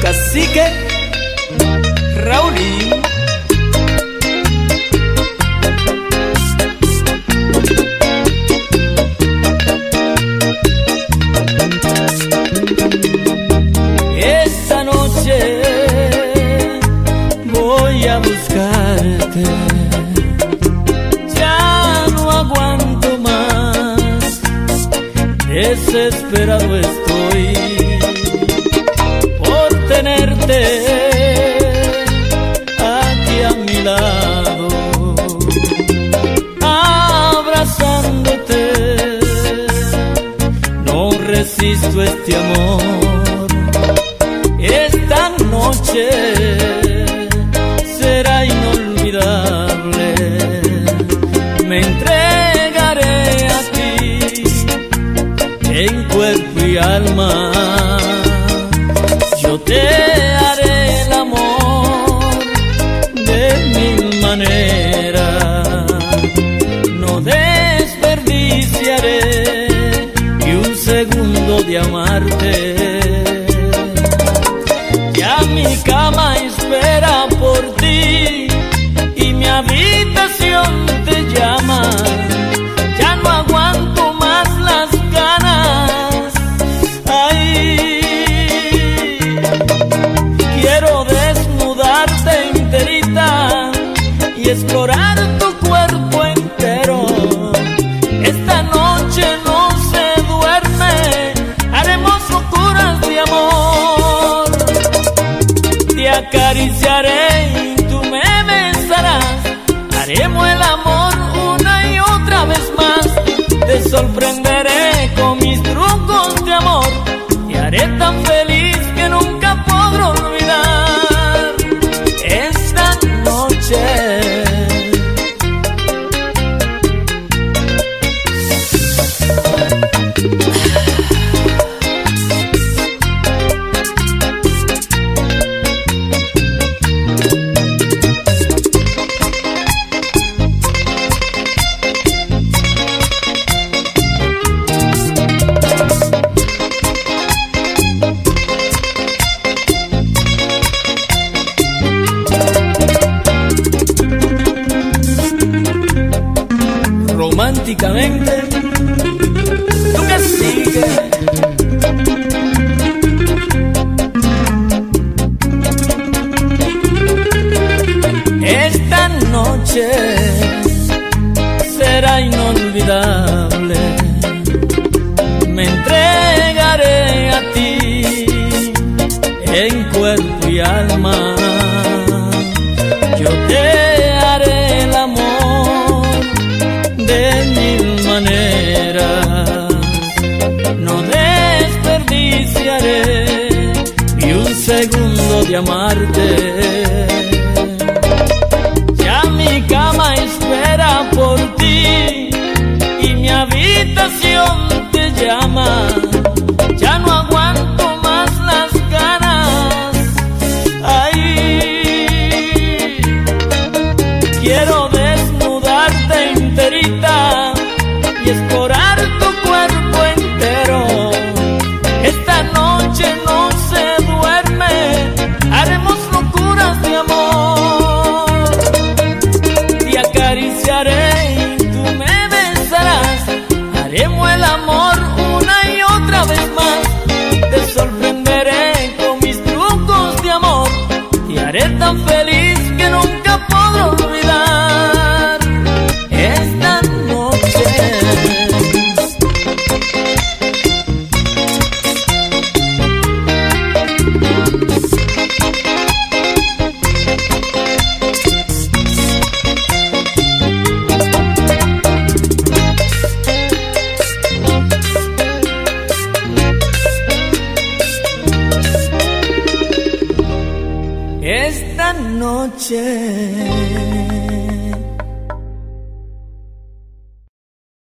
Cacique Raulín. Esta noche voy a buscarte, ya no aguanto más, desesperado estoy por tenerte aquí a mi lado, abrazándote. No resisto este amor. Esta noche será inolvidable. Me entregaré a ti en cuerpo y alma. Yo te haré el amor de mil maneras. No desperdiciaré ni un segundo de amarte. Ya mi cama espera por ti y mi habitación te llama. Ya no aguanto más las ganas. Ay, quiero desnudarte enterita y explorar tu cuerpo entero. Esta noche no se duerme, haremos locuras de amor. Te acariciaré y tú me besarás. Haremos el amor una y otra vez más. Te sorprenderé con mis trucos de amor. Te haré tan feliz que nunca podré olvidar esta noche. Románticamente, tu cacique. Esta noche será inolvidable. Me entregaré a ti en cuerpo y alma. Yo te haré el amor de mil maneras. No desperdiciaré ni un segundo de amarte. Ya mi cama espera por ti y mi habitación te llama. Ya no aguanto más las ganas. Ay, quiero desnudarte enterita y explorar tu cuerpo entero. Esta noche no se duerme, haremos locuras de amor. Te acariciaré y tú me besarás. Haremos el amor una y otra vez más. Te sorprenderé con mis trucos de amor. Te haré tan feliz que nunca podré olvidar esta noche. Esta noche